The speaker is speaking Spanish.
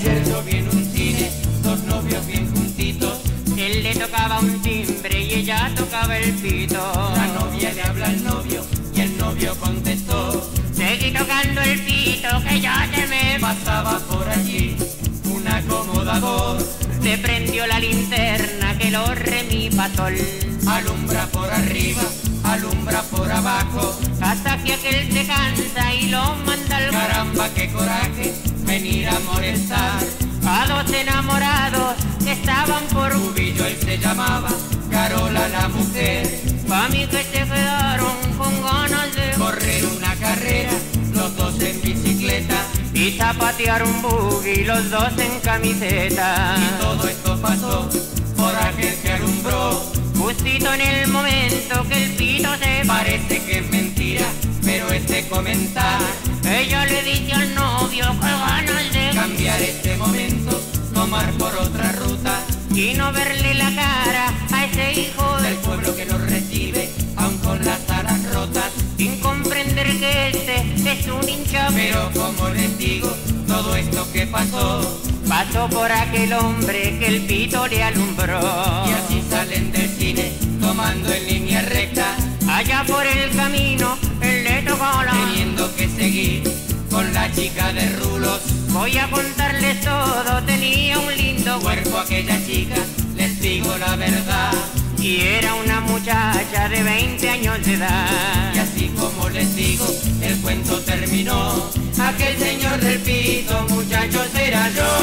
Ayer yo vi en un cine dos novios bien juntitos. Él le tocaba un timbre y ella tocaba el pito. La novia le habla al novio y el novio contestó: seguí tocando el pito que ya se me pasaba por allí un acomodador. se prendió la linterna que lo re mi fa sol. Alumbra por arriba, alumbra por abajo, Hasta que aquel se cansa y lo manda al caramba qué coraje venir a molestar. a dos enamorados que estaban por Rubillo él se llamaba, Carola la mujer. pa' mí que se quedaron con ganas de Correr una carrera, los dos en bicicleta. y zapatear un buggy los dos en camiseta. Y todo esto pasó por aquel que alumbró. Justito en el momento que el pito se Parece que es mentira, pero es de comentar. ella le dice al novio que ganas de Cambiar este momento, tomar por otra ruta. y no verle la cara a ese hijo Del pueblo que nos recibe, aun con las alas rotas. sin comprender que este es un hincha. Pero como les digo, todo esto que pasó, Pasó por aquel hombre que el pito le alumbró. y así salen del cine, tomando en línea recta, Allá por el camino él le tocó la teniendo que seguir con la chica de rulos. voy a contarles todo, tenía un lindo Cuerpo aquella chica, les digo la verdad. y era una muchacha de 20 años de edad. Y así como les digo, el cuento terminó. Aquel señor del pito, muchachos, era yo.